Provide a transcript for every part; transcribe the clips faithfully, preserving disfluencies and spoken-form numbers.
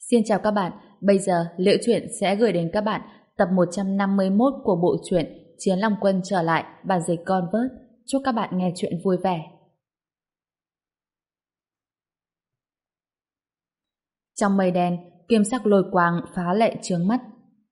Xin chào các bạn, bây giờ Liễu Chuyện sẽ gửi đến các bạn tập một trăm năm mươi mốt của bộ truyện Chiến Long Quân trở lại, bản dịch Convert. Chúc các bạn nghe chuyện vui vẻ. Trong mây đen, kim sắc lôi quang phá lệ chướng mắt.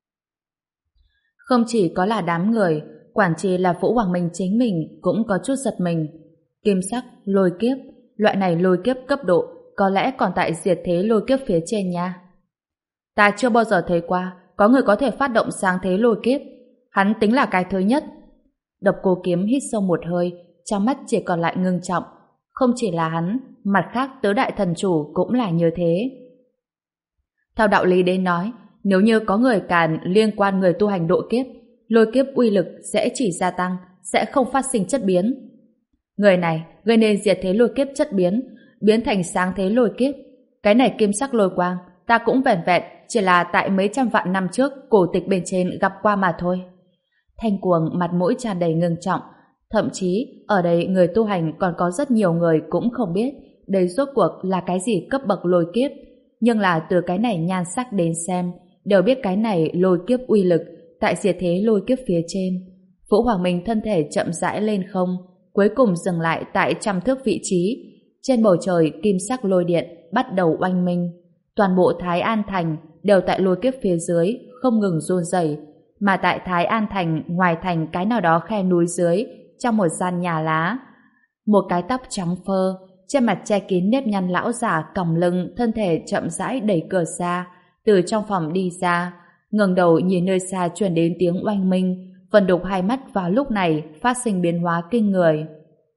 Không chỉ có là đám người, quản trì là Vũ Hoàng Minh chính mình cũng có chút giật mình. Kim sắc, lôi kiếp, loại này lôi kiếp cấp độ có lẽ còn tại diệt thế lôi kiếp phía trên nha. Ta chưa bao giờ thấy qua có người có thể phát động sáng thế lôi kiếp. Hắn tính là cái thứ nhất. Độc Cô Kiếm hít sâu một hơi, trong mắt chỉ còn lại ngưng trọng. Không chỉ là hắn, mặt khác tứ đại thần chủ cũng là như thế. Theo đạo lý đến nói, nếu như có người càn liên quan người tu hành độ kiếp, lôi kiếp uy lực sẽ chỉ gia tăng, sẽ không phát sinh chất biến. Người này gây nên diệt thế lôi kiếp chất biến, biến thành sáng thế lôi kiếp. Cái này kim sắc lôi quang, ta cũng vẻn vẹn chỉ là tại mấy trăm vạn năm trước cổ tịch bên trên gặp qua mà thôi. Thanh Cuồng mặt mũi tràn đầy ngưng trọng, thậm chí ở đây người tu hành còn có rất nhiều người cũng không biết đây rốt cuộc là cái gì cấp bậc lôi kiếp, nhưng là từ cái này nhan sắc đến xem đều biết cái này lôi kiếp uy lực tại diệt thế lôi kiếp phía trên. Vũ Hoàng Minh thân thể chậm rãi lên không, cuối cùng dừng lại tại trăm thước vị trí. Trên bầu trời kim sắc lôi điện bắt đầu oanh minh. Toàn bộ Thái An Thành đều tại lôi kiếp phía dưới không ngừng run rẩy, mà tại Thái An Thành ngoài thành cái nào đó khe núi dưới, trong một gian nhà lá, một cái tóc trắng phơ, trên mặt che kín nếp nhăn lão giả còng lưng, thân thể chậm rãi đẩy cửa ra, từ trong phòng đi ra, ngẩng đầu nhìn nơi xa truyền đến tiếng oanh minh. Vân Đục hai mắt vào lúc này phát sinh biến hóa kinh người.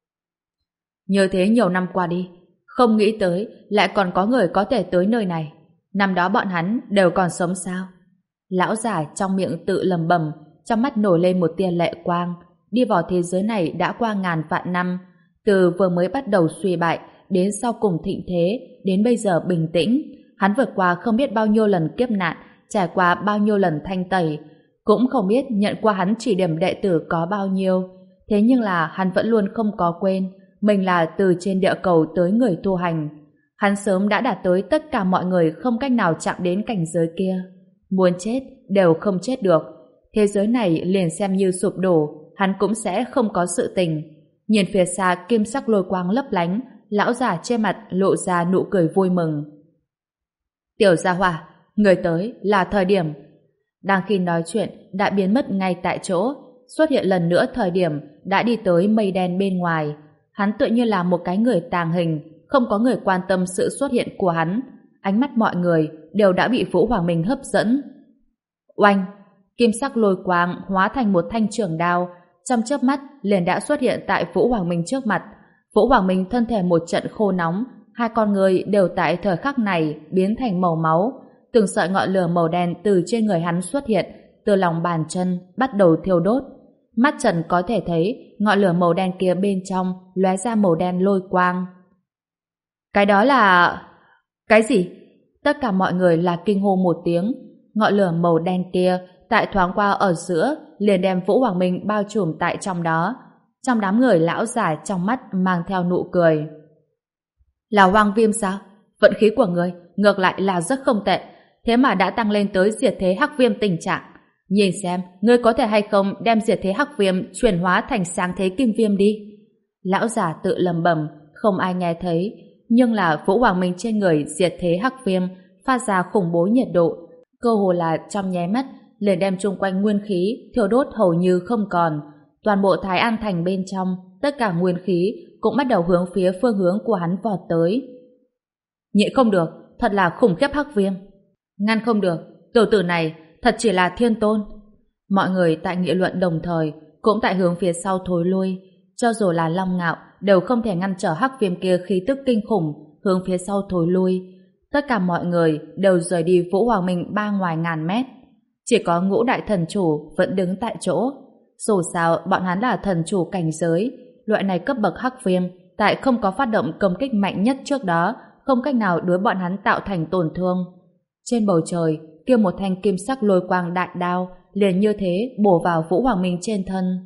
Như thế nhiều năm qua đi, không nghĩ tới lại còn có người có thể tới nơi này. Năm đó bọn hắn đều còn sống sao? Lão giả trong miệng tự lầm bầm, trong mắt nổi lên một tia lệ quang. Đi vào thế giới này đã qua ngàn vạn năm, từ vừa mới bắt đầu suy bại đến sau cùng thịnh thế, đến bây giờ bình tĩnh. Hắn vượt qua không biết bao nhiêu lần kiếp nạn, trải qua bao nhiêu lần thanh tẩy, cũng không biết nhận qua hắn chỉ điểm đệ tử có bao nhiêu. Thế nhưng là hắn vẫn luôn không có quên mình là từ trên địa cầu tới người tu hành. Hắn sớm đã đạt tới tất cả mọi người không cách nào chạm đến cảnh giới kia. Muốn chết đều không chết được. Thế giới này liền xem như sụp đổ, hắn cũng sẽ không có sự tình. Nhìn phía xa kim sắc lôi quang lấp lánh, lão già trên mặt lộ ra nụ cười vui mừng. Tiểu gia hỏa, người tới là thời điểm. Đang khi nói chuyện đã biến mất ngay tại chỗ, xuất hiện lần nữa thời điểm đã đi tới mây đen bên ngoài. Hắn tựa như là một cái người tàng hình, không có người quan tâm sự xuất hiện của hắn. Ánh mắt mọi người đều đã bị Vũ Hoàng Minh hấp dẫn. Oanh! Kim sắc lôi quang hóa thành một thanh trường đao, trong chớp mắt liền đã xuất hiện tại Vũ Hoàng Minh trước mặt. Vũ Hoàng Minh thân thể một trận khô nóng, hai con người đều tại thời khắc này biến thành màu máu. Từng sợi ngọn lửa màu đen từ trên người hắn xuất hiện, từ lòng bàn chân bắt đầu thiêu đốt. Mắt Trần có thể thấy ngọn lửa màu đen kia bên trong lóe ra màu đen lôi quang. Cái đó là... Cái gì? Tất cả mọi người là kinh hô một tiếng. Ngọn lửa màu đen kia tại thoáng qua ở giữa liền đem Vũ Hoàng Minh bao trùm tại trong đó. Trong đám người lão giả trong mắt mang theo nụ cười. Là hoang viêm sao? Vận khí của người ngược lại là rất không tệ, thế mà đã tăng lên tới diệt thế hắc viêm tình trạng. Nhìn xem, ngươi có thể hay không đem diệt thế hắc viêm chuyển hóa thành sáng thế kim viêm đi. Lão giả tự lầm bầm, không ai nghe thấy, nhưng là Vũ Hoàng Minh trên người diệt thế hắc viêm phát ra khủng bố nhiệt độ, cơ hồ là trong nháy mắt liền đem chung quanh nguyên khí thiêu đốt hầu như không còn. Toàn bộ Thái An Thành bên trong, tất cả nguyên khí cũng bắt đầu hướng phía phương hướng của hắn vọt tới. Nhịn không được, thật là khủng khiếp hắc viêm. Ngăn không được, tiểu tử này thật chỉ là thiên tôn. Mọi người tại nghị luận đồng thời cũng tại hướng phía sau thối lui. Cho dù là Long Ngạo đều không thể ngăn trở hắc viêm kia khí tức kinh khủng hướng phía sau thối lui. Tất cả mọi người đều rời đi Vũ Hoàng Minh ba ngoài ngàn mét. Chỉ có ngũ đại thần chủ vẫn đứng tại chỗ. Dù sao bọn hắn là thần chủ cảnh giới, loại này cấp bậc hắc viêm tại không có phát động công kích mạnh nhất trước đó không cách nào đối bọn hắn tạo thành tổn thương. Trên bầu trời kia một thanh kim sắc lôi quang đại đao liền như thế bổ vào Vũ Hoàng Minh trên thân.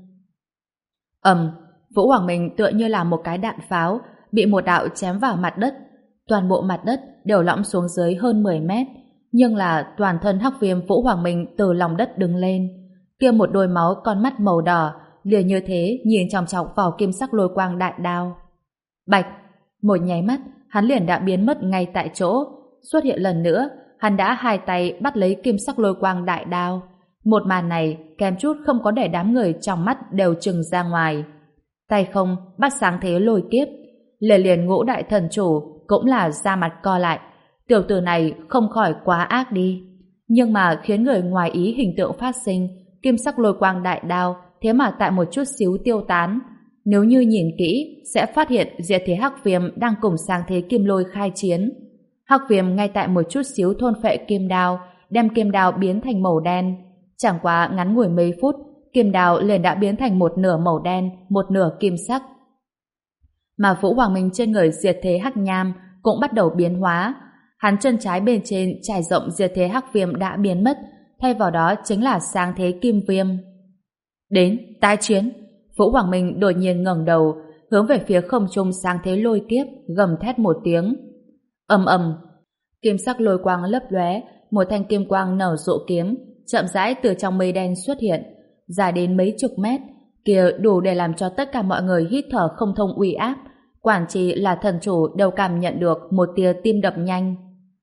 Ầm, Vũ Hoàng Minh tựa như là một cái đạn pháo bị một đạo chém vào mặt đất. Toàn bộ mặt đất đều lõm xuống dưới hơn mười mét. Nhưng là toàn thân Hắc Viêm Vũ Hoàng Minh từ lòng đất đứng lên, kia một đôi máu con mắt màu đỏ liền như thế nhìn chòng chọc vào kim sắc lôi quang đại đao. Bạch, một nháy mắt hắn liền đã biến mất ngay tại chỗ. Xuất hiện lần nữa, hắn đã hai tay bắt lấy kim sắc lôi quang đại đao. Một màn này kèm chút không có để đám người trong mắt đều trừng ra ngoài. Tay không bắt sáng thế lôi kiếp, liền liền Ngũ đại thần chủ cũng là da mặt co lại. Tiểu tử này không khỏi quá ác đi. Nhưng mà khiến người ngoài ý hình tượng phát sinh, kim sắc lôi quang đại đao thế mà tại một chút xíu tiêu tán. Nếu như nhìn kỹ sẽ phát hiện diệt thế Hắc Viêm đang cùng sáng thế kim lôi khai chiến. Hắc Viêm ngay tại một chút xíu thôn phệ kim đao, đem kim đao biến thành màu đen. Chẳng quá ngắn ngủi mấy phút, kim đao liền đã biến thành một nửa màu đen, một nửa kim sắc. Mà Vũ Hoàng Minh trên người diệt thế Hắc Nham cũng bắt đầu biến hóa. Hắn chân trái bên trên trải rộng diệt thế Hắc Viêm đã biến mất, thay vào đó chính là sáng thế kim viêm. Đến, tái chiến! Vũ Hoàng Minh đột nhiên ngẩng đầu, hướng về phía không trung sáng thế lôi kiếp, gầm thét một tiếng. Ầm ầm, kim sắc lôi quang lấp lóe, một thanh kim quang nở rộ kiếm, chậm rãi từ trong mây đen xuất hiện, dài đến mấy chục mét, kia đủ để làm cho tất cả mọi người hít thở không thông uy áp. Quản chỉ là thần chủ đều cảm nhận được một tia tim đập nhanh.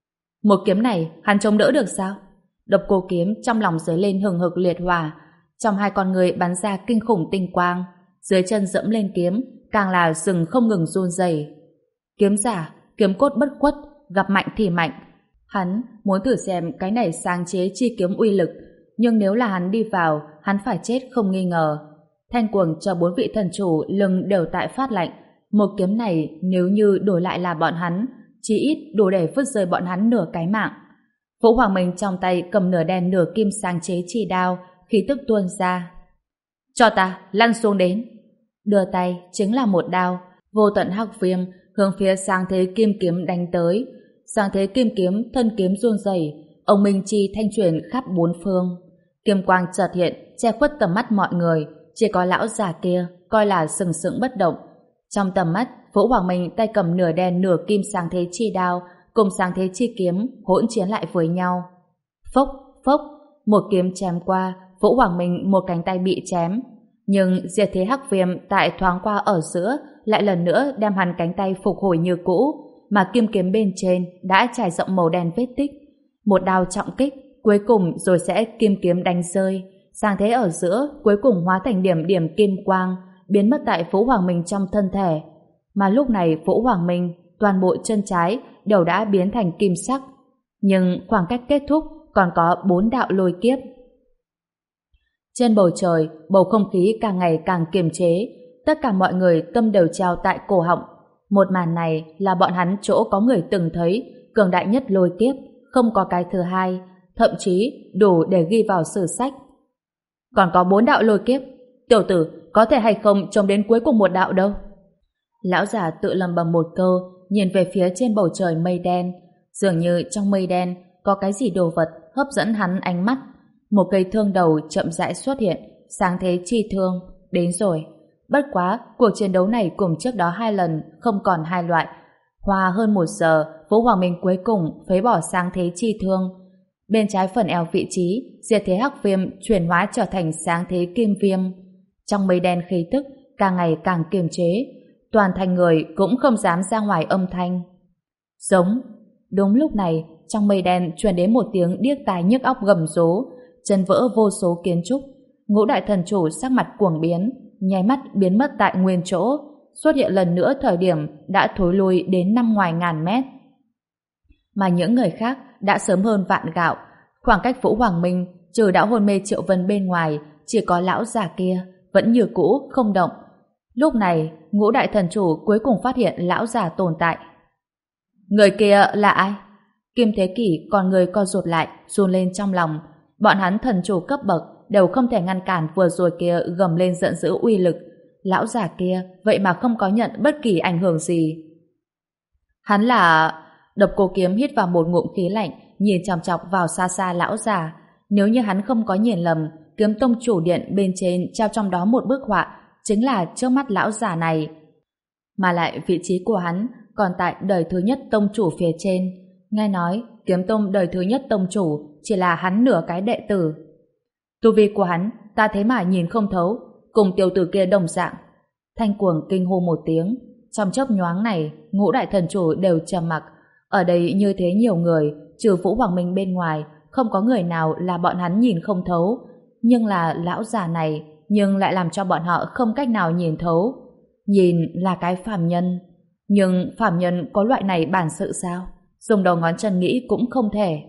Một kiếm này hắn chống đỡ được sao? Độc Cô Kiếm trong lòng dấy lên hừng hực liệt hỏa, trong hai con người bắn ra kinh khủng tinh quang, dưới chân dẫm lên kiếm càng là rừng không ngừng run rẩy. Kiếm giả, kiếm cốt bất khuất, gặp mạnh thì mạnh. Hắn muốn thử xem cái này sáng chế chi kiếm uy lực, nhưng nếu là hắn đi vào, hắn phải chết không nghi ngờ. Thanh cuồng cho bốn vị thần chủ lưng đều tại phát lạnh. Một kiếm này nếu như đổi lại là bọn hắn, chỉ ít đủ để vứt rơi bọn hắn nửa cái mạng. Vũ Hoàng Minh trong tay cầm nửa đen nửa kim sáng chế chi đao, khí tức tuôn ra. Cho ta, lăn xuống đến. Đưa tay chính là một đao, vô tận Hắc Viêm hướng phía sáng thế kim kiếm đánh tới. Sáng thế kim kiếm thân kiếm run rẩy, ông minh chi thanh truyền khắp bốn phương. Kim quang chợt hiện, che khuất tầm mắt mọi người, chỉ có lão già kia coi là sừng sững bất động. Trong tầm mắt, Vũ Hoàng Minh tay cầm nửa đen nửa kim sáng thế chi đao cùng sáng thế chi kiếm hỗn chiến lại với nhau. Phốc, phốc, một kiếm chém qua, Vũ Hoàng Minh một cánh tay bị chém. Nhưng diệt thế Hắc Viêm tại thoáng qua ở giữa lại lần nữa đem hắn cánh tay phục hồi như cũ, mà kim kiếm bên trên đã trải rộng màu đen vết tích. Một đao trọng kích, cuối cùng rồi sẽ kim kiếm đánh rơi. Sáng thế ở giữa cuối cùng hóa thành điểm điểm kim quang, biến mất tại Vũ Hoàng Minh trong thân thể. Mà lúc này Vũ Hoàng Minh, toàn bộ chân trái đều đã biến thành kim sắc. Nhưng khoảng cách kết thúc còn có bốn đạo lôi kiếp. Trên bầu trời, bầu không khí càng ngày càng kiềm chế, tất cả mọi người tâm đều treo tại cổ họng. Một màn này là bọn hắn chỗ có người từng thấy, cường đại nhất lôi kiếp, không có cái thứ hai, thậm chí đủ để ghi vào sử sách. Còn có bốn đạo lôi kiếp, tiểu tử có thể hay không trông đến cuối cùng một đạo đâu? Lão già tự lầm bầm một câu, nhìn về phía trên bầu trời mây đen, dường như trong mây đen có cái gì đồ vật hấp dẫn hắn ánh mắt. Một cây thương đầu chậm rãi xuất hiện, sáng thế chi thương, đến rồi. Bất quá, cuộc chiến đấu này cùng trước đó hai lần không còn hai loại. Qua hơn một giờ, Vũ Hoàng Minh cuối cùng phế bỏ sáng thế chi thương. Bên trái phần eo vị trí, diệt thế Hắc Viêm chuyển hóa trở thành sáng thế kim viêm. Trong mây đen khí tức càng ngày càng kiềm chế, toàn thành người cũng không dám ra ngoài âm thanh. Giống. Đúng lúc này, trong mây đen truyền đến một tiếng điếc tai nhức óc gầm rú, chân vỡ vô số kiến trúc. Ngũ đại thần chủ sắc mặt cuồng biến, nháy mắt biến mất tại nguyên chỗ, xuất hiện lần nữa thời điểm đã thối lui đến năm ngoài ngàn mét. Mà những người khác đã sớm hơn vạn gạo, khoảng cách Vũ Hoàng Minh trừ đã hôn mê Triệu Vân bên ngoài, chỉ có lão già kia vẫn như cũ không động. Lúc này, ngũ đại thần chủ cuối cùng phát hiện lão già tồn tại. Người kia là ai? Kim Thế Kỷ còn người co rụt lại, run lên trong lòng. Bọn hắn thần chủ cấp bậc đều không thể ngăn cản vừa rồi kia gầm lên giận dữ uy lực. Lão già kia vậy mà không có nhận bất kỳ ảnh hưởng gì. Hắn là... Độc Cô Kiếm hít vào một ngụm khí lạnh, nhìn chòng chọc vào xa xa lão già. Nếu như hắn không có nhìn lầm, Kiếm Tông chủ điện bên trên treo trong đó một bức họa, chính là trước mắt lão già này. Mà lại vị trí của hắn còn tại đời thứ nhất tông chủ phía trên. Nghe nói Kiếm Tông đời thứ nhất tông chủ chỉ là hắn nửa cái đệ tử. Tu vi của hắn ta thế mà nhìn không thấu, cùng tiểu tử kia đồng dạng. Thanh Cuồng kinh hô một tiếng. Trong chớp nhoáng này, ngũ đại thần chủ đều trầm mặc. Ở đây như thế nhiều người, trừ Vũ Hoàng Minh bên ngoài, không có người nào là bọn hắn nhìn không thấu. Nhưng là lão già này, nhưng lại làm cho bọn họ không cách nào nhìn thấu. Nhìn là cái phàm nhân. Nhưng phàm nhân có loại này bản sự sao? Dùng đầu ngón chân nghĩ cũng không thể.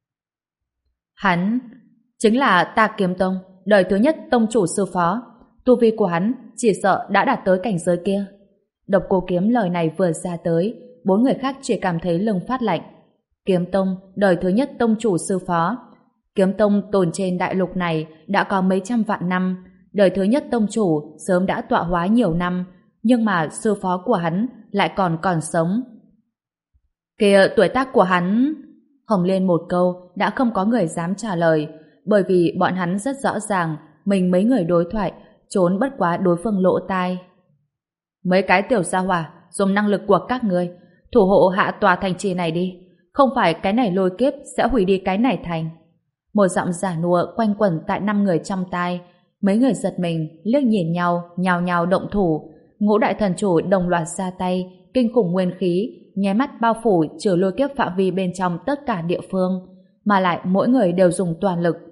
Hắn chính là Ta Kiếm Tông, đời thứ nhất tông chủ sư phó. Tu vi của hắn chỉ sợ đã đạt tới cảnh giới kia. Độc Cô Kiếm lời này vừa ra tới, bốn người khác chỉ cảm thấy lưng phát lạnh. Kiếm Tông, đời thứ nhất tông chủ sư phó. Kiếm Tông tồn trên đại lục này đã có mấy trăm vạn năm, đời thứ nhất tông chủ sớm đã tọa hóa nhiều năm, nhưng mà sư phó của hắn lại còn còn sống. Kìa, tuổi tác của hắn... Hồng lên một câu đã không có người dám trả lời, bởi vì bọn hắn rất rõ ràng mình mấy người đối thoại trốn bất quá đối phương lỗ tai. Mấy cái tiểu gia hỏa dùng năng lực của các người thủ hộ hạ tòa thành trì này đi, không phải cái này lôi kiếp sẽ hủy đi cái này thành. Một giọng giả nua quanh quẩn tại năm người trong tai. Mấy người giật mình liếc nhìn nhau, nhào nhào động thủ. Ngũ đại thần chủ đồng loạt ra tay, kinh khủng nguyên khí nháy mắt bao phủ trừ lôi kiếp phạm vi bên trong tất cả địa phương, mà lại mỗi người đều dùng toàn lực.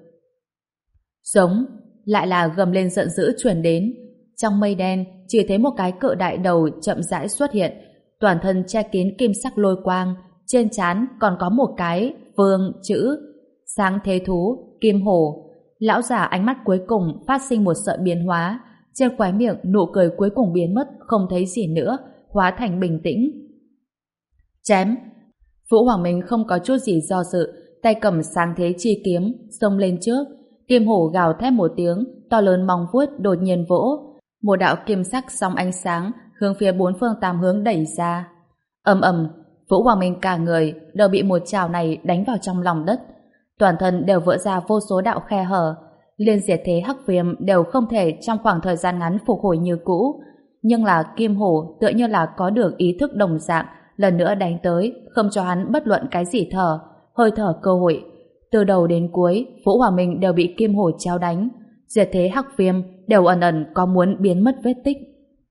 Giống lại là gầm lên giận dữ truyền đến. Trong mây đen chỉ thấy một cái cự đại đầu chậm rãi xuất hiện, toàn thân che kín kim sắc lôi quang, trên trán còn có một cái vương chữ Sáng Thế Thú Kim Hổ. Lão già ánh mắt cuối cùng phát sinh một sợi biến hóa, trên khóe miệng nụ cười cuối cùng biến mất không thấy gì nữa, hóa thành bình tĩnh. Chém! Vũ Hoàng Minh không có chút gì do dự, tay cầm Sáng Thế Chi kiếm xông lên trước. Kim Hổ gào thét một tiếng, to lớn móng vuốt đột nhiên vỗ, một đạo kim sắc sóng ánh sáng hướng phía bốn phương tám hướng đẩy ra. Ầm ầm, Vũ Hoàng Minh cả người đều bị một chảo này đánh vào trong lòng đất, toàn thân đều vỡ ra vô số đạo khe hở. Liên diệt thế hắc viêm đều không thể trong khoảng thời gian ngắn phục hồi như cũ, nhưng là Kim Hổ tựa như là có được ý thức đồng dạng, lần nữa đánh tới, không cho hắn bất luận cái gì thở, hơi thở cơ hội. Từ đầu đến cuối, Vũ Hoàng Minh đều bị Kim Hổ trao đánh, diệt thế hắc viêm đều ẩn ẩn có muốn biến mất vết tích.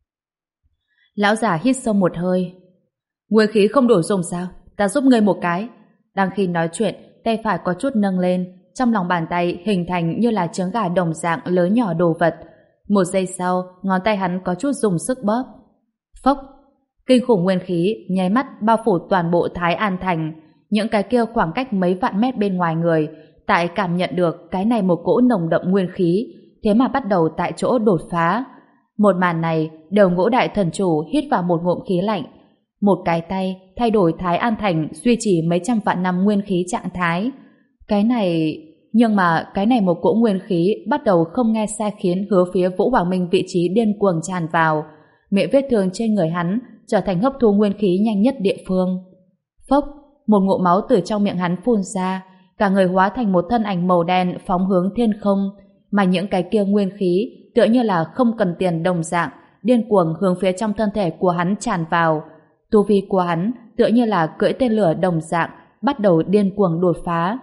Lão già hít sâu một hơi. Nguyên khí không đủ dùng sao? Ta giúp ngươi một cái. Đang khi nói chuyện, tay phải có chút nâng lên, trong lòng bàn tay hình thành như là trứng gà đồng dạng lớn nhỏ đồ vật. Một giây sau, ngón tay hắn có chút dùng sức bóp. Phốc! Kinh khủng nguyên khí nháy mắt bao phủ toàn bộ Thái An Thành. Những cái kia khoảng cách mấy vạn mét bên ngoài người, tại cảm nhận được cái này một cỗ nồng đậm nguyên khí, thế mà bắt đầu tại chỗ đột phá. Một màn này, đều ngũ đại thần chủ hít vào một ngụm khí lạnh. Một cái tay thay đổi Thái An Thành duy trì mấy trăm vạn năm nguyên khí trạng thái. Cái này... Nhưng mà cái này một cỗ nguyên khí bắt đầu không nghe sai khiến hứa phía Vũ Hoàng Minh vị trí điên cuồng tràn vào. Miệng vết thương trên người hắn trở thành hấp thu nguyên khí nhanh nhất địa phương. Phốc! Một ngụm máu từ trong miệng hắn phun ra, cả người hóa thành một thân ảnh màu đen phóng hướng thiên không, mà những cái kia nguyên khí tựa như là không cần tiền đồng dạng, điên cuồng hướng phía trong thân thể của hắn tràn vào. Tu vi của hắn tựa như là cưỡi tên lửa đồng dạng, bắt đầu điên cuồng đột phá.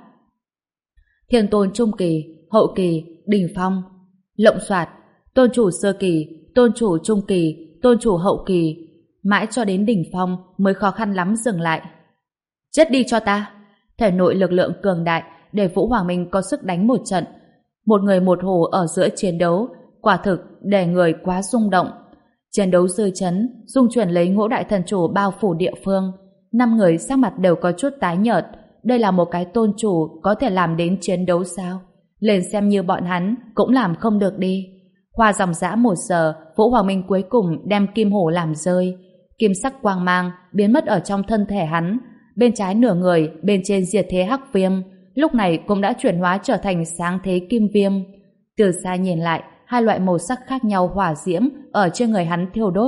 Thiên tôn trung kỳ, hậu kỳ, đỉnh phong, lộng xoạt, tôn chủ sơ kỳ, tôn chủ trung kỳ, tôn chủ hậu kỳ, mãi cho đến đỉnh phong mới khó khăn lắm dừng lại. Chết đi cho ta! Thể nội lực lượng cường đại để Vũ Hoàng Minh có sức đánh một trận. Một người một hổ ở giữa chiến đấu, quả thực để người quá rung động. Chiến đấu dư chấn, dung chuyển lấy ngũ đại thần chủ bao phủ địa phương. Năm người sắc mặt đều có chút tái nhợt. Đây là một cái tôn chủ có thể làm đến chiến đấu sao? Lên xem như bọn hắn cũng làm không được đi. Qua dòng dã một giờ, Vũ Hoàng Minh cuối cùng đem kim hổ làm rơi. Kim sắc quang mang biến mất ở trong thân thể hắn. Bên trái nửa người, bên trên diệt thế hắc viêm, lúc này cũng đã chuyển hóa trở thành sáng thế kim viêm. Từ xa nhìn lại, hai loại màu sắc khác nhau hỏa diễm ở trên người hắn thiêu đốt.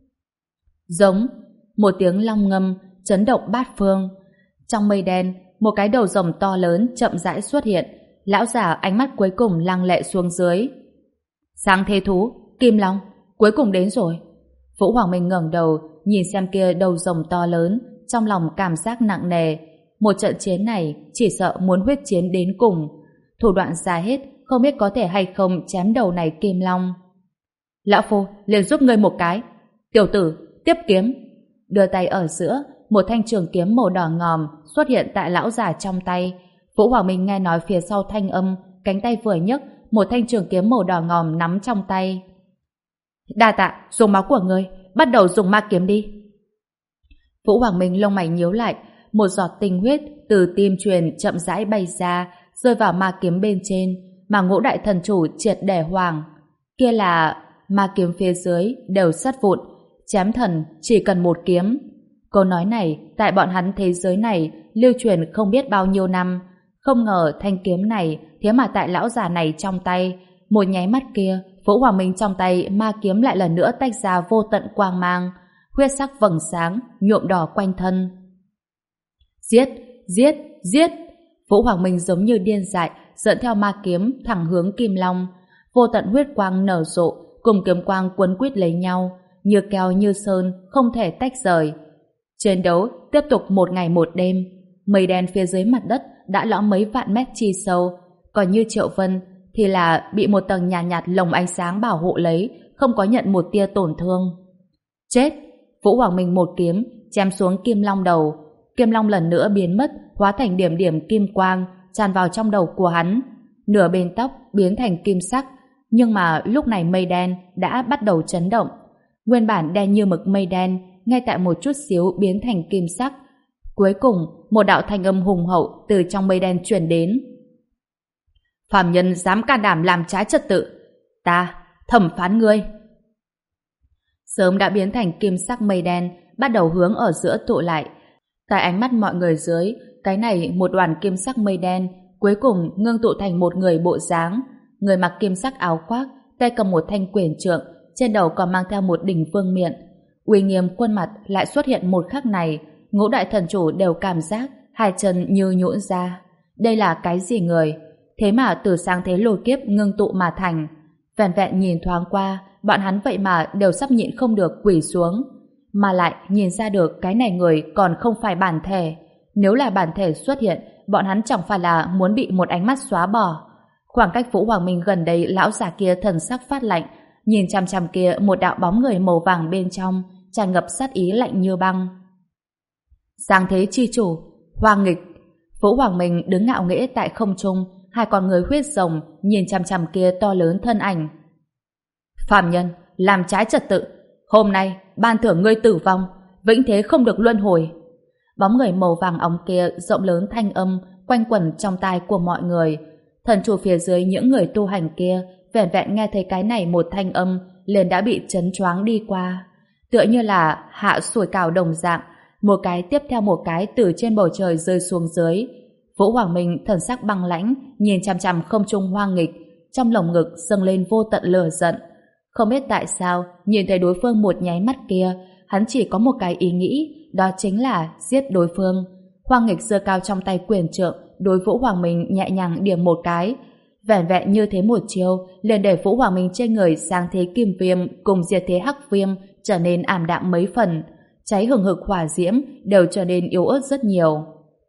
Giống, một tiếng long ngâm, chấn động bát phương. Trong mây đen, một cái đầu rồng to lớn chậm rãi xuất hiện. Lão già ánh mắt cuối cùng lăng lệ xuống dưới. Sáng thế thú, kim long, cuối cùng đến rồi. Vũ Hoàng Minh ngẩng đầu, nhìn xem kia đầu rồng to lớn, trong lòng cảm giác nặng nề. một trận chiến này chỉ sợ muốn huyết chiến đến cùng. Thủ đoạn ra hết, không biết có thể hay không chém đầu này Kim Long. Lão Phu liền giúp ngươi một cái. Tiểu tử, tiếp kiếm. Đưa tay ở giữa, một thanh trường kiếm màu đỏ ngòm xuất hiện tại lão già trong tay. Vũ Hoàng Minh nghe nói phía sau thanh âm, cánh tay vừa nhấc, một thanh trường kiếm màu đỏ ngòm nắm trong tay. Đa tạ, dùng máu của ngươi, bắt đầu dùng ma kiếm đi. Vũ Hoàng Minh lông mày nhíu lại, một giọt tinh huyết từ tim truyền chậm rãi bay ra, rơi vào ma kiếm bên trên, mà Ngũ Đại Thần Chủ triệt để hoàng. Kia là ma kiếm phía dưới đều sắt vụn, chém thần chỉ cần một kiếm. Câu nói này tại bọn hắn thế giới này lưu truyền không biết bao nhiêu năm. Không ngờ thanh kiếm này thế mà tại lão già này trong tay. Một nháy mắt kia, Vũ Hoàng Minh trong tay ma kiếm lại lần nữa tách ra vô tận quang mang, huyết sắc vầng sáng nhuộm đỏ quanh thân. Giết, giết, giết! Vũ Hoàng Minh giống như điên dại dẫn theo ma kiếm thẳng hướng Kim Long. Vô tận huyết quang nở rộ, cùng kiếm quang quấn quýt lấy nhau, như keo như sơn, không thể tách rời. Chiến đấu tiếp tục một ngày một đêm. Mây đen phía dưới mặt đất đã lõm mấy vạn mét chi sâu, còn như Triệu Vân thì là bị một tầng nhàn nhạt, nhạt lồng ánh sáng bảo hộ lấy, không có nhận một tia tổn thương. Chết! Vũ Hoàng Minh một kiếm chém xuống Kim Long đầu. Kim Long lần nữa biến mất, hóa thành điểm điểm kim quang tràn vào trong đầu của hắn. Nửa bên tóc biến thành kim sắc, nhưng mà lúc này mây đen đã bắt đầu chấn động. Nguyên bản đen như mực mây đen ngay tại một chút xíu biến thành kim sắc. Cuối cùng, một đạo thanh âm hùng hậu từ trong mây đen truyền đến. Phàm nhân dám can đảm làm trái trật tự, ta thẩm phán ngươi. Sớm đã biến thành kim sắc mây đen, bắt đầu hướng ở giữa tụ lại. Tại ánh mắt mọi người dưới, cái này một đoàn kim sắc mây đen cuối cùng ngưng tụ thành một người bộ dáng. Người mặc kim sắc áo khoác, tay cầm một thanh quyền trượng, trên đầu còn mang theo một đỉnh vương miện. Uy nghiêm khuôn mặt lại xuất hiện một khắc này, Ngũ Đại Thần Chủ đều cảm giác hai chân như nhũn ra. Đây là cái gì người? Thế mà từ sáng thế lôi kiếp ngưng tụ mà thành. Vẹn vẹn nhìn thoáng qua, bọn hắn vậy mà đều sắp nhịn không được quỳ xuống. Mà lại nhìn ra được cái này người còn không phải bản thể. Nếu là bản thể xuất hiện, bọn hắn chẳng phải là muốn bị một ánh mắt xóa bỏ. Khoảng cách Vũ Hoàng Minh gần đây, lão già kia thần sắc phát lạnh, nhìn chằm chằm kia một đạo bóng người màu vàng bên trong, tràn ngập sát ý lạnh như băng. Sáng thế chi chủ, Hoàng Nghịch. Vũ Hoàng Minh đứng ngạo nghễ tại không trung, hai con người huyết rồng nhìn chằm chằm kia to lớn thân ảnh. Phàm nhân, làm trái trật tự, hôm nay ban thưởng ngươi tử vong, vĩnh thế không được luân hồi. Bóng người màu vàng óng kia rộng lớn thanh âm quanh quẩn trong tai của mọi người. Thần chủ phía dưới những người tu hành kia vẻn vẹn nghe thấy cái này một thanh âm liền đã bị chấn choáng đi qua, tựa như là hạ sủi cảo đồng dạng, một cái tiếp theo một cái từ trên bầu trời rơi xuống dưới. Vũ Hoàng Minh thần sắc băng lãnh nhìn chằm chằm không trung Hoàng Nghịch, trong lồng ngực dâng lên vô tận lửa giận. Không biết tại sao nhìn thấy đối phương một nháy mắt kia, hắn chỉ có một cái ý nghĩ, đó chính là giết đối phương. Hoàng Nghịch giơ cao trong tay quyền trượng, đối Vũ Hoàng Minh nhẹ nhàng điểm một cái. Vẻn vẹn như thế một chiêu liền để Vũ Hoàng Minh trên người sáng thế kim viêm cùng diệt thế hắc viêm trở nên ảm đạm mấy phần, cháy hừng hực hỏa diễm đều trở nên yếu ớt rất nhiều.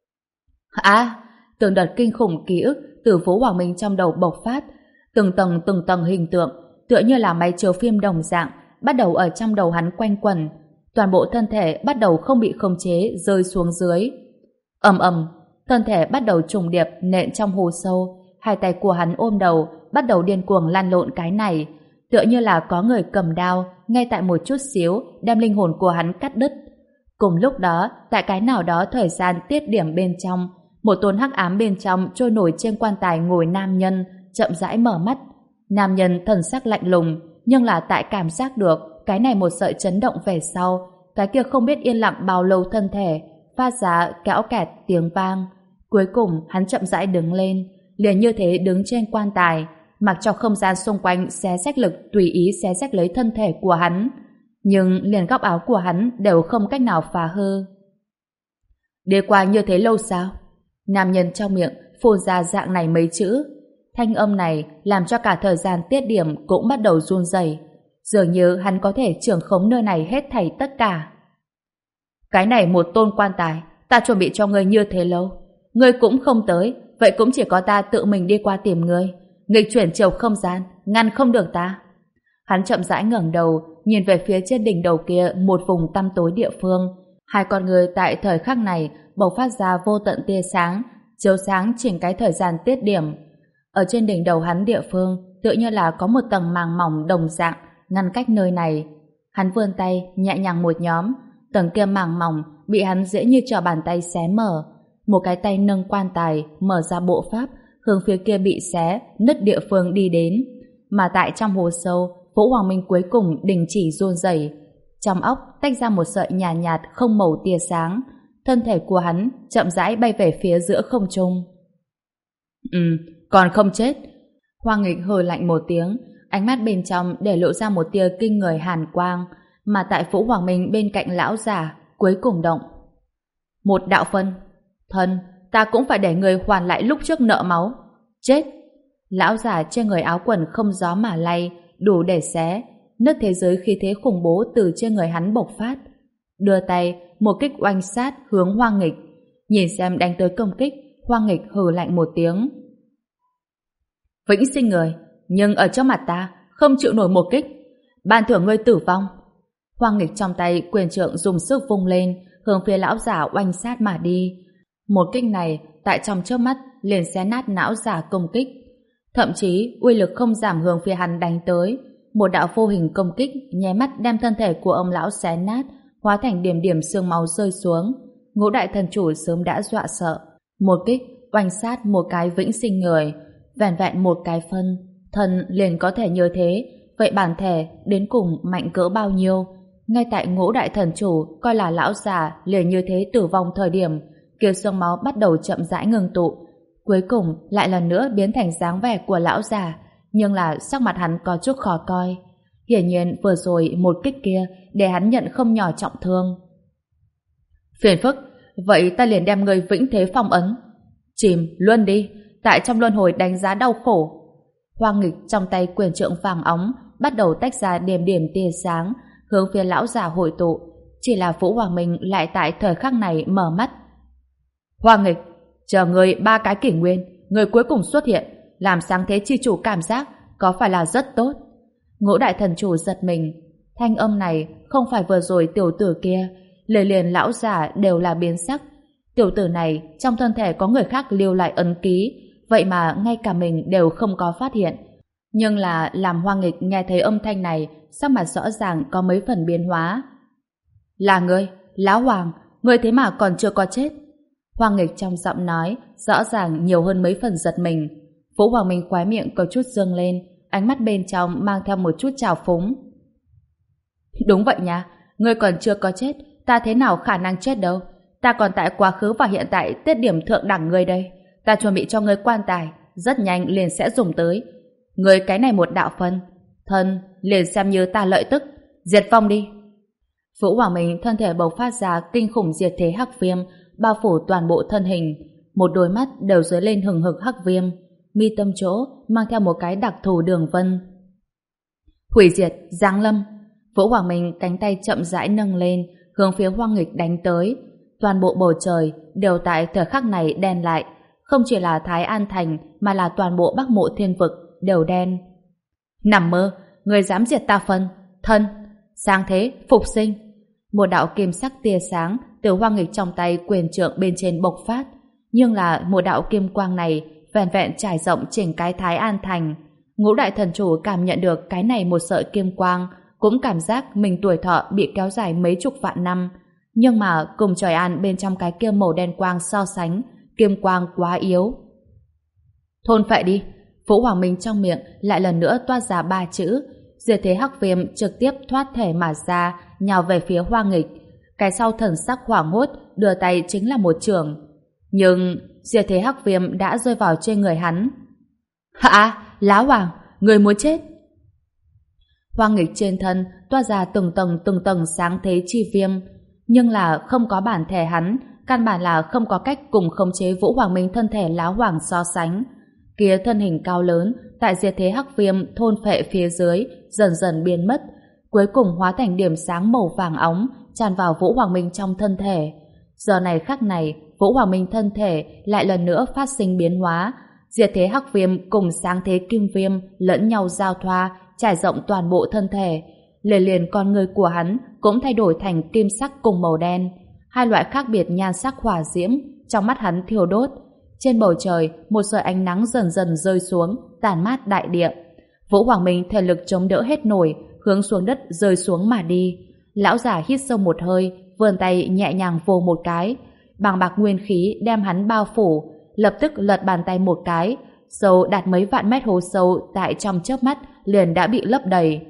À, từng đợt kinh khủng ký ức từ Vũ Hoàng Minh trong đầu bộc phát, từng tầng từng tầng hình tượng tựa như là máy chiếu phim đồng dạng bắt đầu ở trong đầu hắn quanh quẩn, toàn bộ thân thể bắt đầu không bị khống chế rơi xuống dưới. Ầm ầm, thân thể bắt đầu trùng điệp nện trong hố sâu, hai tay của hắn ôm đầu bắt đầu điên cuồng lăn lộn cái này, tựa như là có người cầm đao ngay tại một chút xíu đem linh hồn của hắn cắt đứt. Cùng lúc đó, tại cái nào đó thời gian tiết điểm bên trong, một tôn hắc ám bên trong trôi nổi trên quan tài ngồi nam nhân chậm rãi mở mắt. Nam nhân thần sắc lạnh lùng, nhưng là tại cảm giác được cái này một sợi chấn động về sau, cái kia không biết yên lặng bao lâu thân thể phát ra kéo kẹt tiếng vang. Cuối cùng hắn chậm rãi đứng lên, liền như thế đứng trên quan tài, mặc cho không gian xung quanh xé rách lực tùy ý xé rách lấy thân thể của hắn, nhưng liền góc áo của hắn đều không cách nào phá hư. Đi qua như thế lâu sao? Nam nhân trong miệng phun ra dạng này mấy chữ. Thanh âm này làm cho cả thời gian tiết điểm cũng bắt đầu run rẩy, dường như hắn có thể trưởng khống nơi này hết thảy tất cả. Cái này một tôn quan tài Ta chuẩn bị cho ngươi như thế lâu. Ngươi cũng không tới, vậy cũng chỉ có ta tự mình đi qua tìm ngươi. Nghịch chuyển chiều không gian, ngăn không được ta. Hắn chậm rãi ngẩng đầu, nhìn về phía trên đỉnh đầu kia một vùng tăm tối địa phương. Hai con người tại thời khắc này bộc phát ra vô tận tia sáng, chiếu sáng chỉnh cái thời gian tiết điểm. Ở trên đỉnh đầu hắn địa phương, tựa như là có một tầng màng mỏng đồng dạng ngăn cách nơi này. Hắn vươn tay, nhẹ nhàng một nhóm, tầng kia màng mỏng bị hắn dễ như trở bàn tay xé mở. Một cái tay nâng quan tài, mở ra bộ pháp, hướng phía kia bị xé, nứt địa phương đi đến. Mà tại trong hồ sâu, Vũ Hoàng Minh cuối cùng đình chỉ run rẩy. Trong óc tách ra một sợi nhàn nhạt, nhạt không màu tia sáng. Thân thể của hắn chậm rãi bay về phía giữa không trung. Ừ, còn không chết. Hoàng Nghịch hừ lạnh một tiếng, ánh mắt bên trong để lộ ra một tia kinh người hàn quang, mà tại Vũ Hoàng Minh bên cạnh lão già cuối cùng động. Một đạo phân. Thân, ta cũng phải để người hoàn lại lúc trước nợ máu. Chết. Lão già trên người áo quần không gió mà lay, đủ để xé. Nước thế giới khí thế khủng bố từ trên người hắn bộc phát. Đưa tay, một kích oanh sát hướng Hoàng Nghịch. Nhìn xem đánh tới công kích, Hoàng Nghịch hừ lạnh một tiếng. Vĩnh sinh người, nhưng ở trước mặt ta không chịu nổi một kích. Ban thưởng ngươi tử vong. Hoàng Nghịch trong tay quyền trượng dùng sức vung lên, hướng phía lão giả oanh sát mà đi. Một kích này tại trong chớp mắt liền xé nát não giả công kích. Thậm chí uy lực không giảm hướng phía hắn đánh tới. Một đạo vô hình công kích nháy mắt đem thân thể của ông lão xé nát, hóa thành điểm điểm xương máu rơi xuống. Ngũ đại thần chủ sớm đã dọa sợ. Một kích oanh sát một cái vĩnh sinh người, vẹn vẹn một cái phân, thân liền có thể như thế. Vậy bản thể đến cùng mạnh cỡ bao nhiêu? Ngay tại ngũ đại thần chủ coi là lão già liền như thế tử vong thời điểm, kia xương máu bắt đầu chậm rãi ngừng tụ, cuối cùng lại lần nữa biến thành dáng vẻ của lão già, nhưng là sắc mặt hắn có chút khó coi. Hiển nhiên vừa rồi một kích kia để hắn nhận không nhỏ trọng thương. Phiền phức, vậy ta liền đem người vĩnh thế phong ấn. Chìm luôn đi, tại trong luân hồi đánh giá đau khổ. Hoàng Nghịch trong tay quyền trượng vàng óng bắt đầu tách ra điểm điểm tia sáng, hướng phía lão già hội tụ. Chỉ là Vũ Hoàng Minh lại tại thời khắc này mở mắt. Hoàng Nghịch, chờ người ba cái kỷ nguyên, người cuối cùng xuất hiện, làm sáng thế chi chủ cảm giác có phải là rất tốt? Ngũ đại thần chủ giật mình. Thanh âm này không phải vừa rồi tiểu tử kia, lời liền lão già đều là biến sắc. Tiểu tử này trong thân thể có người khác lưu lại ấn ký, vậy mà ngay cả mình đều không có phát hiện. Nhưng là làm Hoàng Nghịch nghe thấy âm thanh này, sắc mặt rõ ràng có mấy phần biến hóa. Là ngươi, lão Hoàng, ngươi thế mà còn chưa có chết. Hoàng Nghịch trong giọng nói rõ ràng nhiều hơn mấy phần giật mình. Vũ Hoàng Minh khóe miệng có chút dương lên, ánh mắt bên trong mang theo một chút trào phúng. Đúng vậy nha, ngươi còn chưa có chết, ta thế nào khả năng chết đâu. Ta còn tại quá khứ và hiện tại tiết điểm thượng đẳng ngươi đây. Ta chuẩn bị cho ngươi quan tài, rất nhanh liền sẽ dùng tới. Ngươi cái này một đạo phân, thân liền xem như ta lợi tức, diệt vong đi. Vũ Hoàng Minh thân thể bộc phát ra kinh khủng diệt thế hắc viêm, bao phủ toàn bộ thân hình, một đôi mắt đều dấy lên hừng hực hắc viêm, mi tâm chỗ mang theo một cái đặc thù đường vân. Hủy diệt, giáng lâm. Vũ Hoàng Minh cánh tay chậm rãi nâng lên, hướng phía Hoàng Nghịch đánh tới. Toàn bộ bầu trời đều tại thời khắc này đen lại, không chỉ là Thái An Thành mà là toàn bộ Bắc Mộ Thiên Vực đều đen. Nằm mơ, người dám diệt ta phân, thân, sáng thế, phục sinh. Một đạo kim sắc tia sáng từ Hoàng Nghịch trong tay quyền trượng bên trên bộc phát, nhưng là một đạo kim quang này vẹn vẹn trải rộng chỉnh cái Thái An Thành. Ngũ đại thần chủ cảm nhận được cái này một sợi kim quang, cũng cảm giác mình tuổi thọ bị kéo dài mấy chục vạn năm. Nhưng mà cùng trời an bên trong cái kia màu đen quang so sánh, kim quang quá yếu. Thôn phệ đi. Vũ Hoàng Minh trong miệng lại lần nữa toát ra ba chữ. Diệt thế hắc viêm trực tiếp thoát thể mà ra, nhào về phía Hoàng Nghịch. Cái sau thần sắc hoảng hốt, đưa tay chính là một chưởng. Nhưng diệt thế hắc viêm đã rơi vào trên người hắn. Hả? Lão Hoàng, người muốn chết? Hoàng Nghịch trên thân toát ra từng tầng từng tầng sáng thế chi viêm, nhưng là không có bản thể hắn, căn bản là không có cách cùng khống chế Vũ Hoàng Minh thân thể Lão Hoàng so sánh. Kia thân hình cao lớn tại diệt thế hắc viêm thôn phệ phía dưới dần dần biến mất, cuối cùng hóa thành điểm sáng màu vàng óng tràn vào Vũ Hoàng Minh trong thân thể. Giờ này khắc này, Vũ Hoàng Minh thân thể lại lần nữa phát sinh biến hóa, diệt thế hắc viêm cùng sáng thế kim viêm lẫn nhau giao thoa, trải rộng toàn bộ thân thể. Liền liền con người của hắn cũng thay đổi thành kim sắc cùng màu đen, hai loại khác biệt nhan sắc hỏa diễm trong mắt hắn thiêu đốt. Trên bầu trời, một sợi ánh nắng dần dần rơi xuống, tàn mát đại địa. Vũ Hoàng Minh thể lực chống đỡ hết nổi, hướng xuống đất rơi xuống mà đi. Lão giả hít sâu một hơi, vươn tay nhẹ nhàng vồ một cái, bàng bạc nguyên khí đem hắn bao phủ, lập tức lật bàn tay một cái, sâu đạt mấy vạn mét hố sâu tại trong chớp mắt liền đã bị lấp đầy.